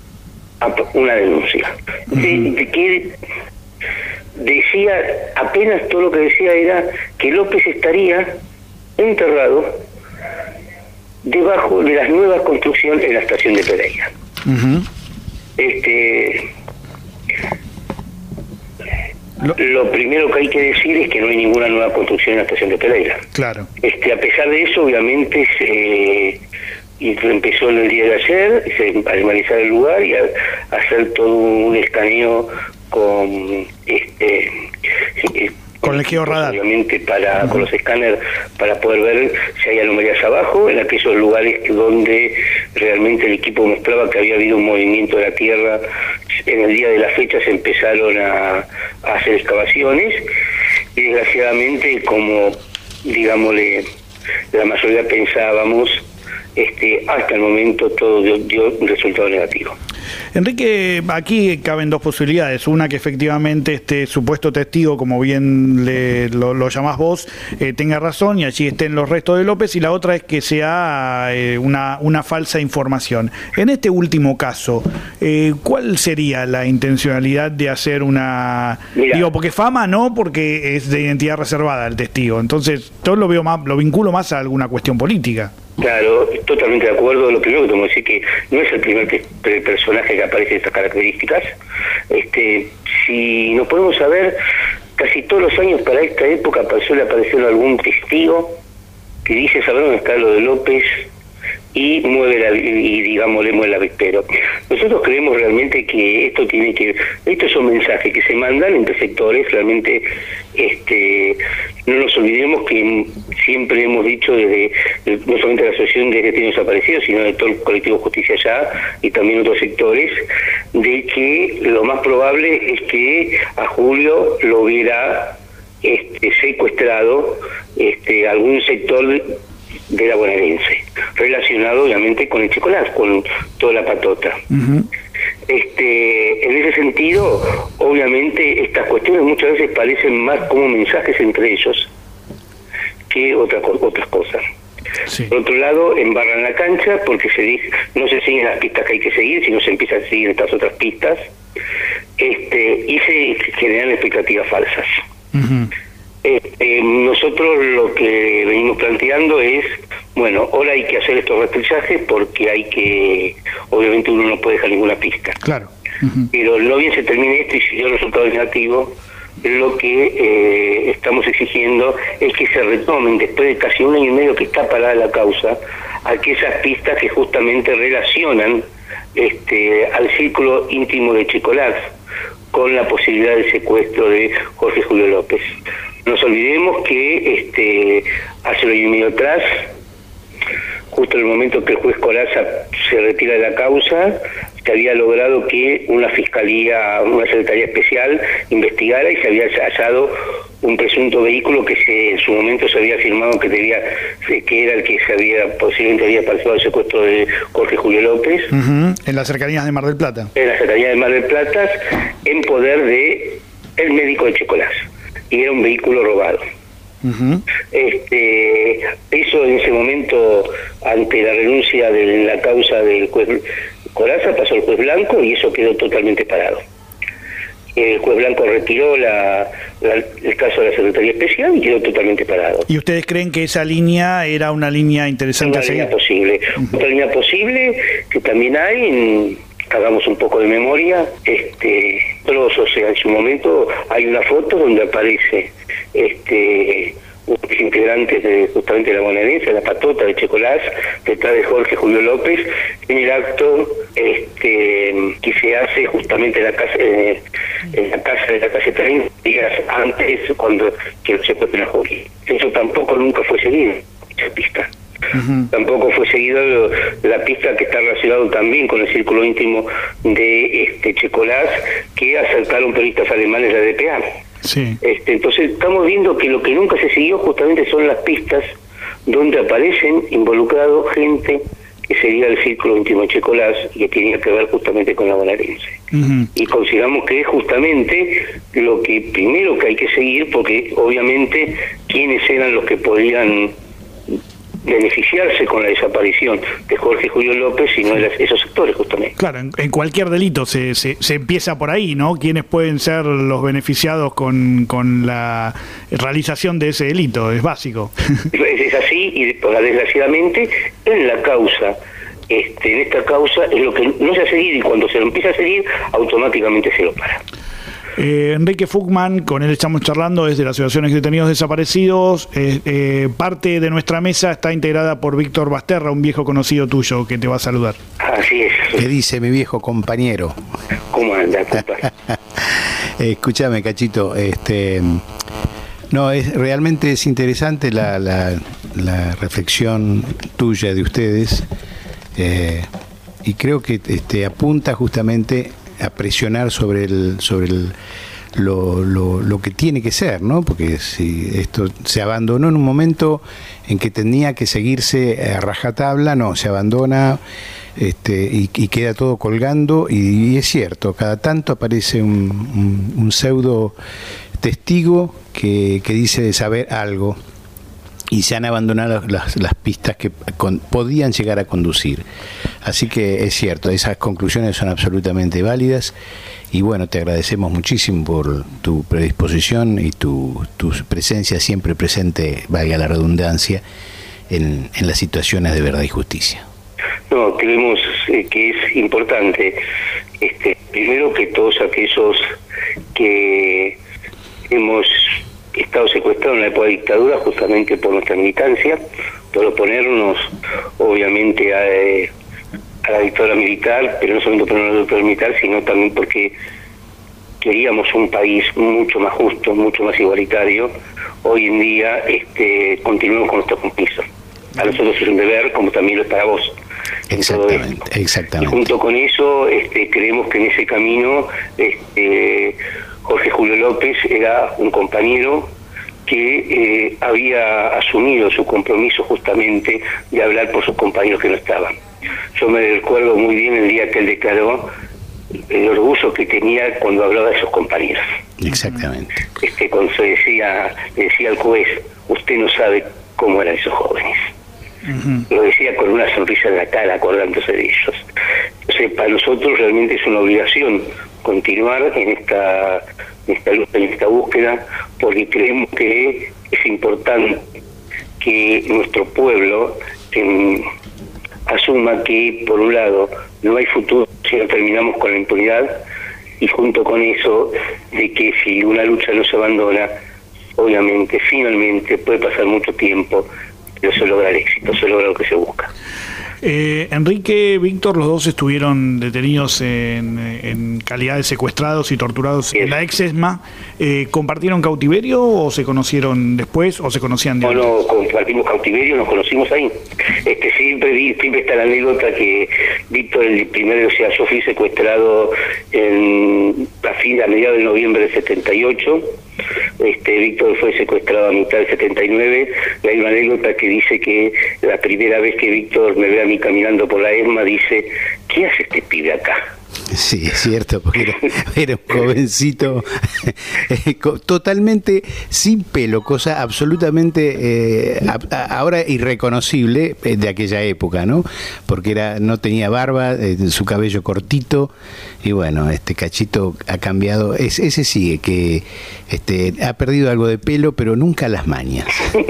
una denuncia. Que decía, apenas todo lo que decía era que López estaría enterrado debajo de las nuevas construcciones en la estación de Pereira. Uh-huh. Lo primero que hay que decir es que no hay ninguna nueva construcción en la estación de Pereira. Claro. A pesar de eso, obviamente, empezó en el día de ayer a analizar el lugar y a hacer todo un escaneo con Con el georradar. Obviamente con los escáneres para poder ver si hay anomalías abajo, en aquellos lugares donde realmente el equipo mostraba que había habido un movimiento de la tierra. En el día de la fecha se empezaron a hacer excavaciones y desgraciadamente, como digámosle la mayoría pensábamos, hasta el momento todo dio un resultado negativo. Enrique, aquí caben dos posibilidades. Una, que efectivamente este supuesto testigo, como bien lo llamás vos, tenga razón y allí estén los restos de López, y la otra es que sea una falsa información. En este último caso, ¿cuál sería la intencionalidad de hacer una... Mirá. Digo, porque fama no, porque es de identidad reservada el testigo. Entonces, yo lo vinculo más a alguna cuestión política. Claro, totalmente de acuerdo. Lo primero que tengo que decir que no es el primer personaje que aparece de estas características. Si nos podemos saber, casi todos los años para esta época suele aparecer algún testigo que dice saber dónde está lo de López y mueve el avispero. Nosotros creemos realmente que estos son mensajes que se mandan entre sectores. Realmente no nos olvidemos que siempre hemos dicho desde no solamente la Asociación de Detenidos Desaparecidos, sino de todo el colectivo Justicia Ya y también otros sectores, de que lo más probable es que a Julio lo hubiera secuestrado algún sector de la bonaerense, relacionado obviamente con el Chicolás, con toda la patota. Uh-huh. En ese sentido, obviamente estas cuestiones muchas veces parecen más como mensajes entre ellos que otras cosas. Sí. Por otro lado, embarran la cancha porque no se siguen las pistas que hay que seguir, sino se empiezan a seguir estas otras pistas, y se generan expectativas falsas. Uh-huh. Nosotros lo que venimos planteando es, bueno, ahora hay que hacer estos rastrillajes porque obviamente uno no puede dejar ninguna pista. Claro. Uh-huh. Pero no bien se termine esto y si dio el resultado negativo, lo que estamos exigiendo es que se retomen, después de casi 1 año y medio que está parada la causa, aquellas pistas que justamente relacionan al círculo íntimo de Chicolás con la posibilidad del secuestro de Jorge Julio López. No nos olvidemos que hace 1 año y medio atrás, justo en el momento que el juez Corazza se retira de la causa, se había logrado que una secretaría especial investigara y se había hallado un presunto vehículo que en su momento se había afirmado que era el que posiblemente había participado del secuestro de Jorge Julio López. Uh-huh. En las cercanías de Mar del Plata. En las cercanías de Mar del Plata, en poder de el médico de Chicolás. Y era un vehículo robado. Uh-huh. Eso en ese momento, ante la renuncia de la causa del juez Corazza, pasó el juez Blanco y eso quedó totalmente parado. El juez Blanco retiró el caso de la Secretaría Especial y quedó totalmente parado. ¿Y ustedes creen que esa línea era una línea interesante a seguir? Una línea posible. Uh-huh. Otra línea posible que también hay, hagamos un poco de memoria, o sea, en su momento hay una foto donde aparece unos integrantes de justamente la bonaerense, la patota de Chicolás, detrás de Jorge Julio López, en el acto que se hace justamente en la casa de la calle 30 días antes cuando que lo secuestran a Jorge. Eso tampoco nunca fue seguido, esa pista. Uh-huh. Tampoco fue seguido la pista que está relacionado también con el círculo íntimo de Chicolás, que acercaron periodistas alemanes de la DPA. Sí. Entonces estamos viendo que lo que nunca se siguió justamente son las pistas donde aparecen involucrados gente que sería el círculo íntimo de Chicolás y que tenía que ver justamente con la bonaerense. Uh-huh. Y consideramos que es justamente lo que primero que hay que seguir, porque obviamente quiénes eran los que podían beneficiarse con la desaparición de Jorge Julio López y no esos sectores justamente. Claro, en cualquier delito se empieza por ahí, ¿no? ¿Quiénes pueden ser los beneficiados con la realización de ese delito? Es básico. Es así y desgraciadamente en la causa, en esta causa es lo que no se ha seguido y cuando se lo empieza a seguir automáticamente se lo para. Enrique Fuchman, con él estamos charlando desde la Asociación de Detenidos Desaparecidos. Parte de nuestra mesa está integrada por Víctor Basterra, un viejo conocido tuyo que te va a saludar. Así es. ¿Qué dice mi viejo compañero? ¿Cómo anda, compa? Escúchame, Cachito, No, realmente es interesante la reflexión tuya de ustedes, y creo que apunta justamente a presionar sobre lo que tiene que ser, ¿no? Porque si esto se abandonó en un momento en que tenía que seguirse a rajatabla, no, se abandona y queda todo colgando, y es cierto, cada tanto aparece un pseudo testigo que dice saber algo, y se han abandonado las pistas que podían llegar a conducir. Así que es cierto, esas conclusiones son absolutamente válidas, y bueno, te agradecemos muchísimo por tu predisposición y tu presencia siempre presente, valga la redundancia, en las situaciones de verdad y justicia. No, creemos que es importante, primero, que todos aquellos que hemos estado secuestrados en la época de dictadura, justamente por nuestra militancia, por oponernos obviamente a la dictadura militar, pero no solamente por la dictadura militar, sino también porque queríamos un país mucho más justo, mucho más igualitario. Hoy en día continuamos con nuestro compromiso. A nosotros es un deber, como también lo es para vos. Exactamente. Y junto con eso, creemos que en ese camino Jorge Julio López era un compañero que había asumido su compromiso justamente de hablar por sus compañeros que no estaban. Yo me recuerdo muy bien el día que él declaró el orgullo que tenía cuando hablaba de sus compañeros. Exactamente. Cuando le decía al juez, usted no sabe cómo eran esos jóvenes. Uh-huh. Lo decía con una sonrisa en la cara, acordándose de ellos. Entonces, para nosotros realmente es una obligación continuar en esta lucha, en esta búsqueda, porque creemos que es importante que nuestro pueblo asuma que, por un lado, no hay futuro si no terminamos con la impunidad, y junto con eso, de que si una lucha no se abandona, obviamente, finalmente, puede pasar mucho tiempo, pero se logra el éxito, se logra lo que se busca. Enrique, Víctor, los dos estuvieron detenidos en calidad de secuestrados y torturados en la ex ESMA. ¿Compartieron cautiverio o se conocieron después o se conocían de antes? No, compartimos cautiverio, nos conocimos ahí. Siempre está la anécdota que Víctor, yo fui secuestrado a mediados de noviembre del 78. Víctor fue secuestrado a mitad del 79, y hay una anécdota que dice que la primera vez que Víctor me ve a mí caminando por la ESMA, dice, ¿qué hace este pibe acá? Sí, es cierto, porque era un jovencito totalmente sin pelo, cosa absolutamente ahora irreconocible de aquella época, ¿no? Porque no tenía barba, su cabello cortito, y bueno, Cachito ha cambiado. Ese sigue, que ha perdido algo de pelo, pero nunca las mañas.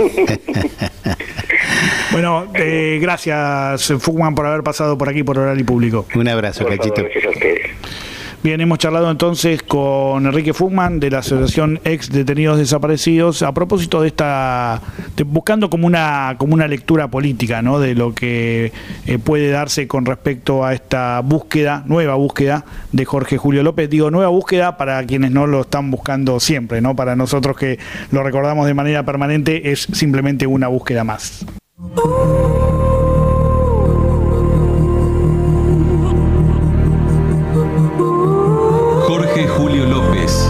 Bueno, gracias, Fugman, por haber pasado por aquí por Oral y Público. Un abrazo, Cachito. Gracias a ustedes. Bien, hemos charlado entonces con Enrique Fugman de la Asociación Ex Detenidos Desaparecidos a propósito de buscando como una lectura política, ¿no? De lo que puede darse con respecto a esta nueva búsqueda de Jorge Julio López. Digo, nueva búsqueda para quienes no lo están buscando siempre, ¿no? Para nosotros que lo recordamos de manera permanente es simplemente una búsqueda más. Jorge Julio López,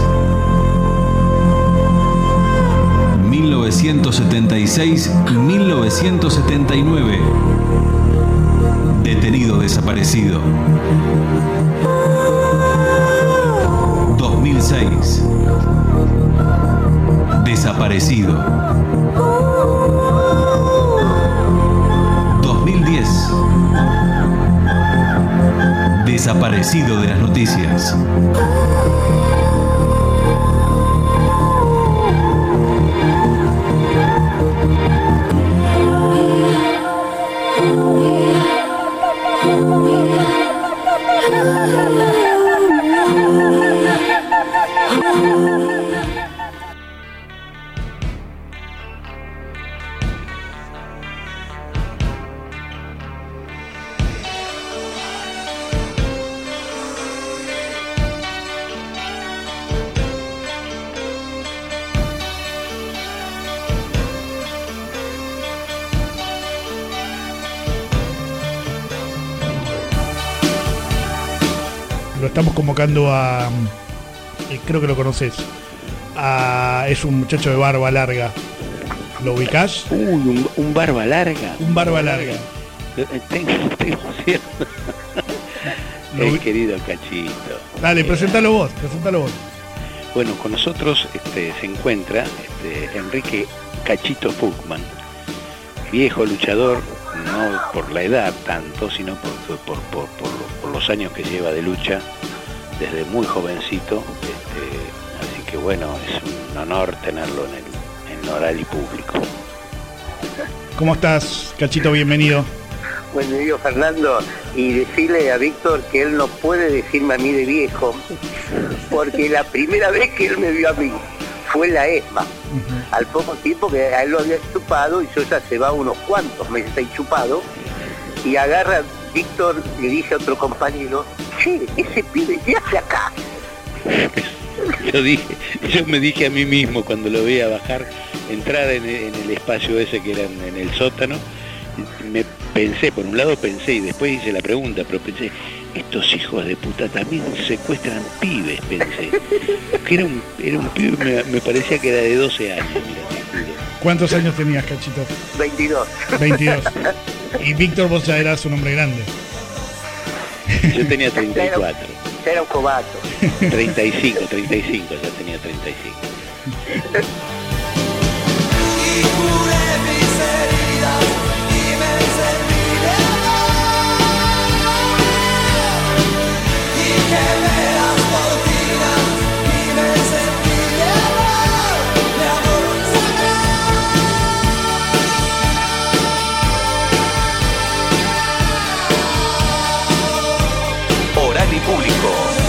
1976-1979, detenido desaparecido. 2006, desaparecido. 2010, desaparecido de las noticias. estamos convocando a... creo que lo conoces. Es un muchacho de barba larga. ¿Lo ubicás? Uy, un barba larga. Un barba larga. Tengo cierto. El querido Cachito. Dale, presentalo vos. Bueno, con nosotros se encuentra Enrique Cachito Fuchman, viejo luchador, no por la edad tanto, sino por los años que lleva de lucha desde muy jovencito. Así que bueno, es un honor tenerlo en Oral y Público. ¿Cómo estás, Cachito? Bienvenido. Bueno, digo, Fernando, y decirle a Víctor que él no puede decirme a mí de viejo, porque la primera vez que él me vio a mí fue la ESMA. Al poco tiempo que a él lo había chupado, y yo ya se va unos cuantos meses ahí chupado, y agarra Víctor, le dice a otro compañero, che, ese pibe, ¿qué hace acá? Yo me dije a mí mismo cuando lo veía bajar, entrar en el espacio ese que era en el sótano, por un lado pensé y después hice la pregunta, pero pensé, estos hijos de puta también secuestran pibes, pensé. Que era un pibe, me parecía que era de 12 años, mira, te juro. ¿Cuántos años tenías, Cachito? 22. 22. Y Víctor, vos ya eras un hombre grande. Yo tenía 34. Ya era un cobato. 35, ya tenía 35. Y curé mis heridas y me serví de amor, y quemé las cortinas y me serví de amor sagrado. Oral y Público.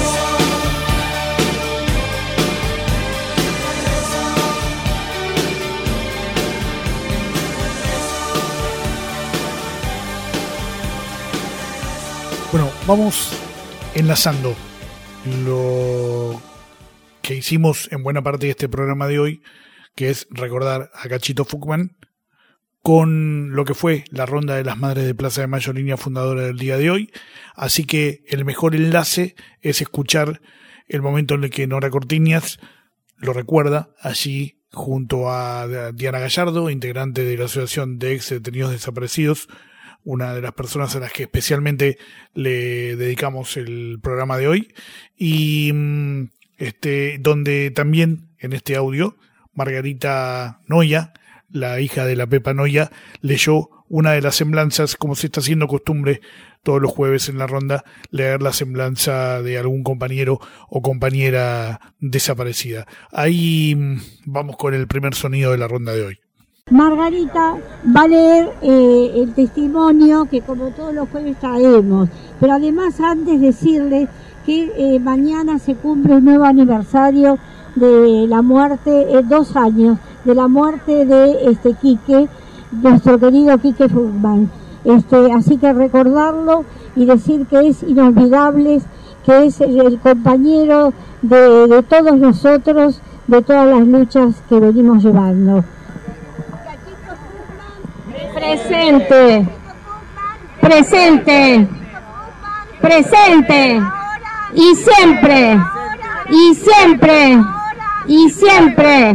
Bueno, vamos enlazando lo que hicimos en buena parte de este programa de hoy, que es recordar a Cachito Fuchman, con lo que fue la ronda de las Madres de Plaza de Mayo, línea fundadora del día de hoy. Así que el mejor enlace es escuchar el momento en el que Nora Cortiñas lo recuerda allí junto a Diana Gallardo, integrante de la Asociación de Ex Detenidos Desaparecidos, una de las personas a las que especialmente le dedicamos el programa de hoy, y donde también en este audio Margarita Noya, la hija de la Pepa Noya, leyó una de las semblanzas, como se está haciendo costumbre todos los jueves en la ronda, leer la semblanza de algún compañero o compañera desaparecida. Ahí vamos con el primer sonido de la ronda de hoy. Margarita va a leer el testimonio que como todos los jueves traemos, pero además antes decirles que mañana se cumple un nuevo aniversario de la muerte, 2 años, de la muerte de Quique, nuestro querido Quique Fuchman. Así que recordarlo y decir que es inolvidable, que es el compañero de todos nosotros, de todas las luchas que venimos llevando. Presente, presente, presente, y siempre, y siempre, y siempre.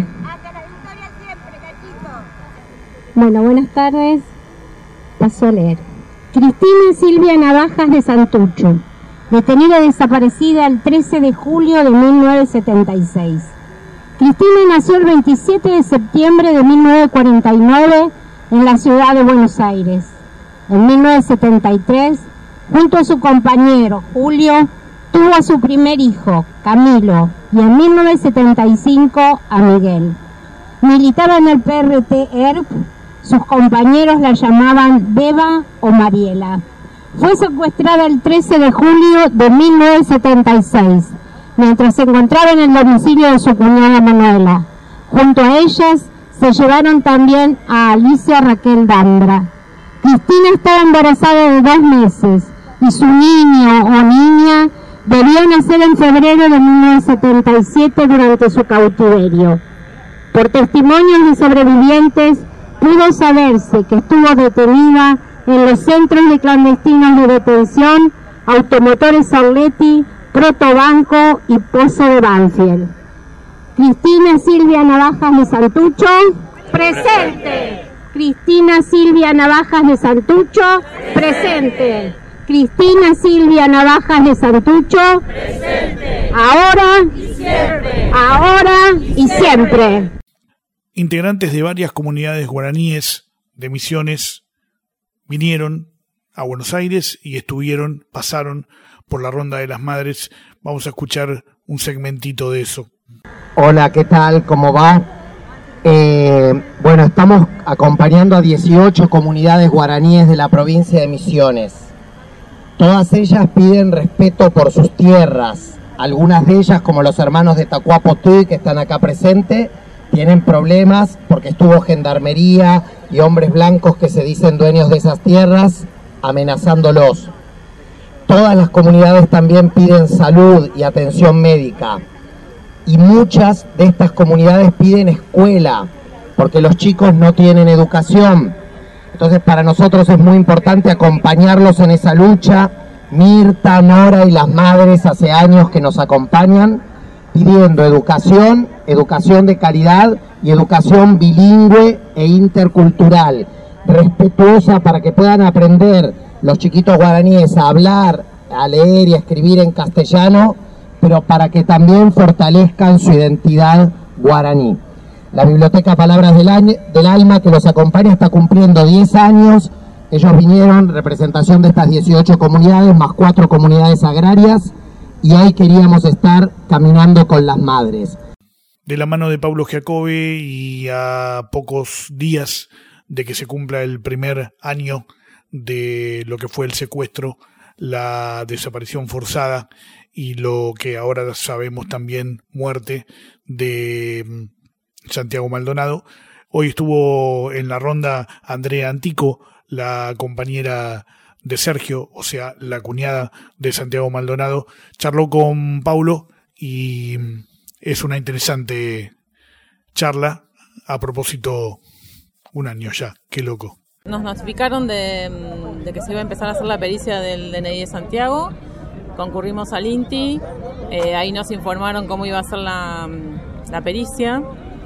Bueno, buenas tardes. Paso a leer. Cristina Silvia Navajas de Santucho, detenida y desaparecida el 13 de julio de 1976. Cristina nació el 27 de septiembre de 1949 en la ciudad de Buenos Aires. En 1973, junto a su compañero Julio, tuvo a su primer hijo, Camilo, y en 1975 a Miguel. Militaba en el PRT-ERP, sus compañeros la llamaban Beba o Mariela. Fue secuestrada el 13 de julio de 1976, mientras se encontraba en el domicilio de su cuñada Manuela. Junto a ellas se llevaron también a Alicia Raquel Dandra. Cristina estaba embarazada de 2 meses y su niño o niña debió nacer en febrero de 1977 durante su cautiverio. Por testimonios de sobrevivientes, pudo saberse que estuvo detenida en los centros de clandestinos de detención Automotores Arletti, Protobanco y Pozo de Banfield. Cristina Silvia Navajas de Santucho. Presente. Cristina Silvia Navajas de Santucho. Presente. Cristina Silvia Navajas de Santucho. Presente. Ahora y siempre. Ahora y siempre. Integrantes de varias comunidades guaraníes de Misiones vinieron a Buenos Aires y pasaron por la Ronda de las Madres. Vamos a escuchar un segmentito de eso. Hola, ¿qué tal? ¿Cómo va? Bueno, estamos acompañando a 18 comunidades guaraníes de la provincia de Misiones. Todas ellas piden respeto por sus tierras. Algunas de ellas, como los hermanos de Tacuapotí, que están acá presentes, tienen problemas porque estuvo gendarmería y hombres blancos que se dicen dueños de esas tierras amenazándolos. Todas las comunidades también piden salud y atención médica. Y muchas de estas comunidades piden escuela, porque los chicos no tienen educación. Entonces para nosotros es muy importante acompañarlos en esa lucha. Mirta, Nora y las madres hace años que nos acompañan, pidiendo educación de calidad y educación bilingüe e intercultural, respetuosa, para que puedan aprender los chiquitos guaraníes a hablar, a leer y a escribir en castellano, pero para que también fortalezcan su identidad guaraní. La Biblioteca Palabras del Alma, que los acompaña, está cumpliendo 10 años. Ellos vinieron, representación de estas 18 comunidades, más 4 comunidades agrarias, y hoy queríamos estar caminando con las madres. De la mano de Pablo Giacobbe, y a pocos días de que se cumpla el primer año de lo que fue el secuestro, la desaparición forzada y lo que ahora sabemos también, muerte de Santiago Maldonado. Hoy estuvo en la ronda Andrea Antico, la compañera de Sergio, o sea, la cuñada de Santiago Maldonado. Charló con Paulo y es una interesante charla. A propósito, un año ya, qué loco. Nos notificaron de que se iba a empezar a hacer la pericia del DNI de Santiago. Concurrimos al INTI, ahí nos informaron cómo iba a ser la pericia,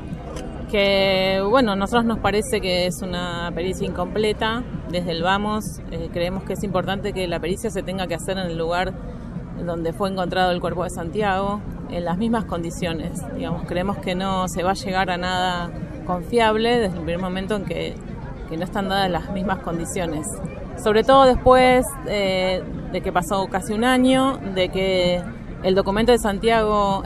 que bueno, a nosotros nos parece que es una pericia incompleta. Desde el vamos creemos que es importante que la pericia se tenga que hacer en el lugar donde fue encontrado el cuerpo de Santiago, en las mismas condiciones. Digamos, creemos que no se va a llegar a nada confiable desde el primer momento en que no están dadas las mismas condiciones. Sobre todo después de que pasó casi un año, de que el documento de Santiago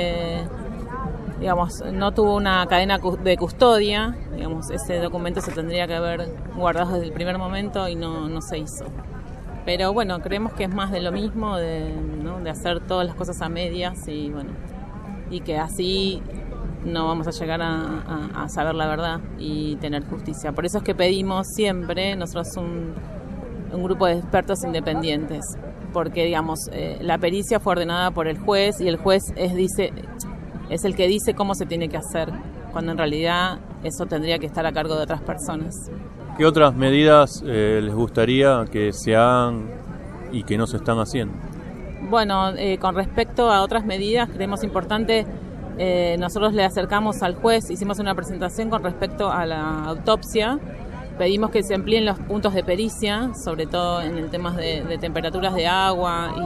digamos, no tuvo una cadena de custodia. Digamos, ese documento se tendría que haber guardado desde el primer momento y no se hizo. Pero bueno, creemos que es más de lo mismo, de hacer todas las cosas a medias y bueno, y que así no vamos a llegar a saber la verdad y tener justicia. Por eso es que pedimos siempre, nosotros un grupo de expertos independientes, porque digamos, la pericia fue ordenada por el juez y el juez es el que dice cómo se tiene que hacer, cuando en realidad eso tendría que estar a cargo de otras personas. ¿Qué otras medidas les gustaría que se hagan y que no se están haciendo? Bueno, con respecto a otras medidas, creemos importante, nosotros le acercamos al juez, hicimos una presentación con respecto a la autopsia, pedimos que se amplíen los puntos de pericia, sobre todo en el tema de temperaturas de agua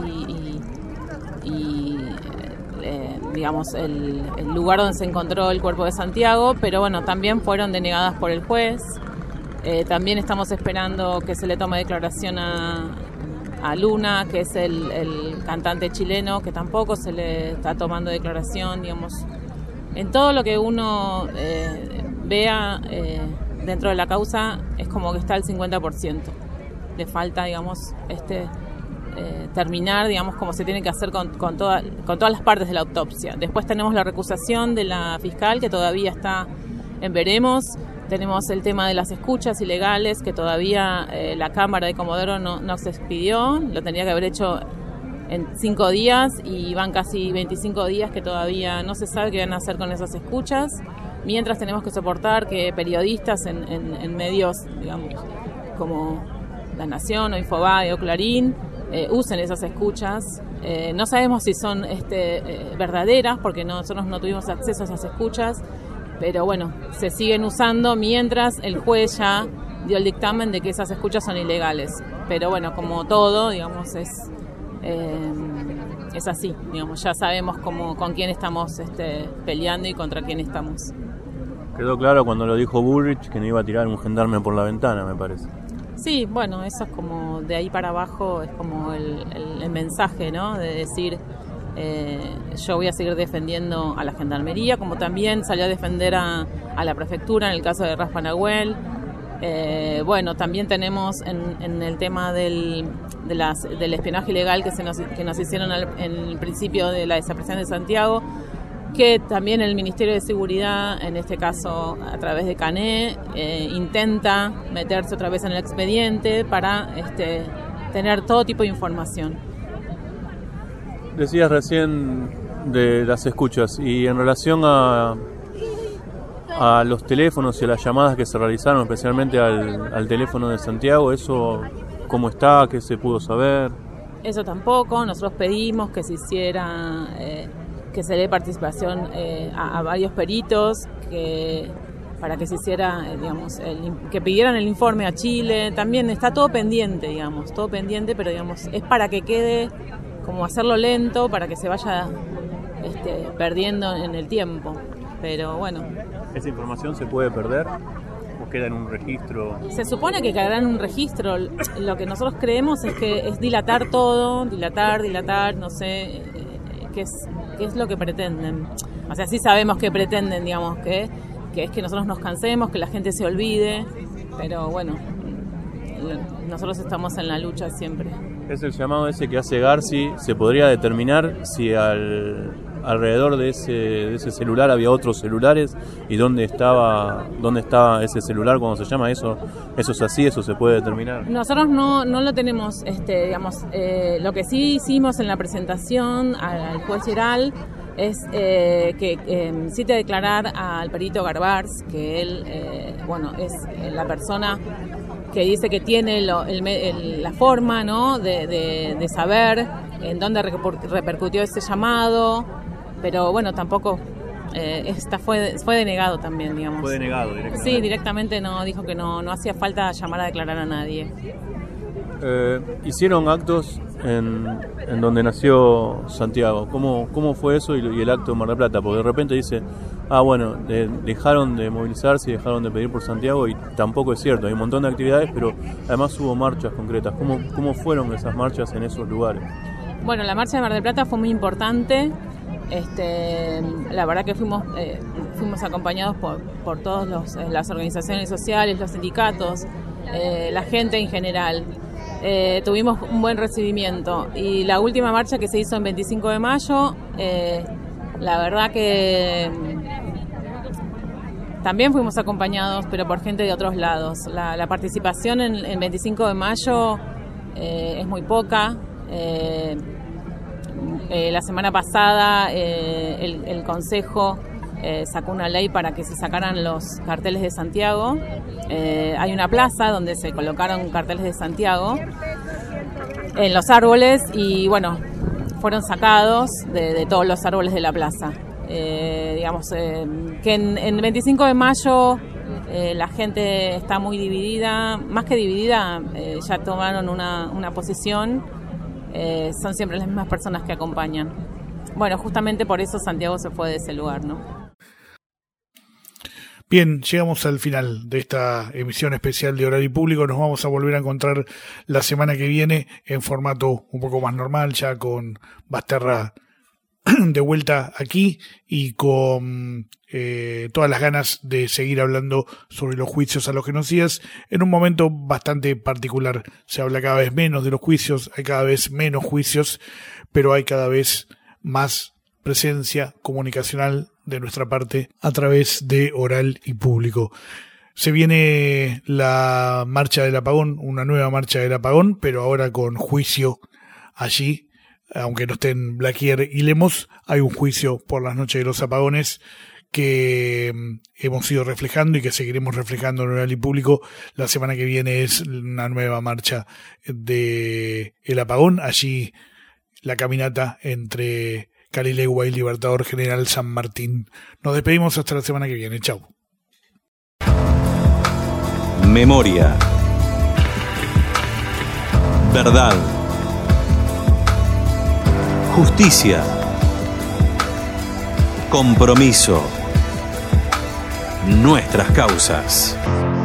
y digamos, el lugar donde se encontró el cuerpo de Santiago, pero bueno, también fueron denegadas por el juez. También estamos esperando que se le tome declaración a Luna, que es el cantante chileno, que tampoco se le está tomando declaración. Digamos, en todo lo que uno vea dentro de la causa es como que está al 50%. Le falta, digamos, terminar, digamos, como se tiene que hacer con todas las partes de la autopsia. Después tenemos la recusación de la fiscal, que todavía está en veremos. Tenemos el tema de las escuchas ilegales, que todavía la Cámara de Comodoro no se expidió. Lo tendría que haber hecho en 5 días y van casi 25 días que todavía no se sabe qué van a hacer con esas escuchas. Mientras tenemos que soportar que periodistas en medios, digamos, como La Nación o Infobae o Clarín, usen esas escuchas. No sabemos si son verdaderas, porque nosotros no tuvimos acceso a esas escuchas, pero bueno, se siguen usando mientras el juez ya dio el dictamen de que esas escuchas son ilegales. Pero bueno, como todo, digamos, es así, digamos, ya sabemos con quién estamos peleando y contra quién estamos. Quedó claro cuando lo dijo Bullrich que no iba a tirar un gendarme por la ventana, me parece. Sí, bueno, eso es como de ahí para abajo, es como el mensaje, ¿no? De decir, yo voy a seguir defendiendo a la gendarmería, como también salió a defender a la prefectura en el caso de Rafa Nahuel. Bueno, también tenemos en el tema del espionaje ilegal que nos hicieron en el principio de la desaparición de Santiago, que también el Ministerio de Seguridad, en este caso a través de CANE, intenta meterse otra vez en el expediente para tener todo tipo de información. Decías recién de las escuchas, y en relación a los teléfonos y a las llamadas que se realizaron, especialmente al teléfono de Santiago, ¿eso cómo está? ¿Qué se pudo saber? Eso tampoco. Nosotros pedimos que se hiciera, que se dé participación a varios peritos, para que se hiciera, digamos, que pidieran el informe a Chile. También está todo pendiente, digamos, pero digamos, es para que quede, como hacerlo lento, para que se vaya perdiendo en el tiempo. Pero bueno. ¿Esa información se puede perder o queda en un registro? Se supone que quedará en un registro. Lo que nosotros creemos es que es dilatar todo, dilatar, no sé qué es lo que pretenden. O sea, sí sabemos que pretenden, digamos, que es que nosotros nos cansemos, que la gente se olvide, pero bueno, nosotros estamos en la lucha siempre. Es el llamado ese que hace Garci. ¿Se podría determinar si alrededor de ese celular había otros celulares y dónde estaba ese celular cuando se llama eso? ¿Eso es así? ¿Eso se puede determinar? Nosotros no lo tenemos, digamos, lo que sí hicimos en la presentación al juez Geral es que cite a declarar al perito Garbars, que él, es la persona que dice que tiene la forma, ¿no?, de saber en dónde repercutió ese llamado, pero bueno, tampoco fue denegado también, digamos. Fue denegado directamente. Sí, directamente no, dijo que no hacía falta llamar a declarar a nadie. Hicieron actos en donde nació Santiago. ¿Cómo fue eso y el acto en Mar del Plata? Porque de repente dice, dejaron de movilizarse y dejaron de pedir por Santiago, y tampoco es cierto. Hay un montón de actividades, pero además hubo marchas concretas. ¿Cómo fueron esas marchas en esos lugares? Bueno, la marcha de Mar del Plata fue muy importante. La verdad que fuimos acompañados por todas las organizaciones sociales, los sindicatos, la gente en general. Tuvimos un buen recibimiento, y la última marcha que se hizo en 25 de mayo, la verdad que también fuimos acompañados, pero por gente de otros lados. La participación en 25 de mayo es muy poca. La semana pasada el Consejo sacó una ley para que se sacaran los carteles de Santiago. Hay una plaza donde se colocaron carteles de Santiago en los árboles, y bueno, fueron sacados de todos los árboles de la plaza. Digamos que en 25 de mayo la gente está muy dividida, más que dividida, ya tomaron una posición. Son siempre las mismas personas que acompañan. Bueno, justamente por eso Santiago se fue de ese lugar, ¿no? Bien, llegamos al final de esta emisión especial de Horario Público. Nos vamos a volver a encontrar la semana que viene en formato un poco más normal, ya con Basterra de vuelta aquí y con todas las ganas de seguir hablando sobre los juicios a los genocidas en un momento bastante particular. Se habla cada vez menos de los juicios, hay cada vez menos juicios, pero hay cada vez más presencia comunicacional de nuestra parte a través de Oral y Público. Se viene la marcha del apagón, una nueva marcha del apagón, pero ahora con juicio allí. Aunque no estén Blaquier y Lemos, hay un juicio por las noches de los apagones que hemos ido reflejando y que seguiremos reflejando en Oral y Público. La semana que viene es una nueva marcha de El Apagón, allí la caminata entre Calilegua y Libertador General San Martín. Nos despedimos hasta la semana que viene. Chau. Memoria. Verdad. Justicia. Compromiso. Nuestras causas.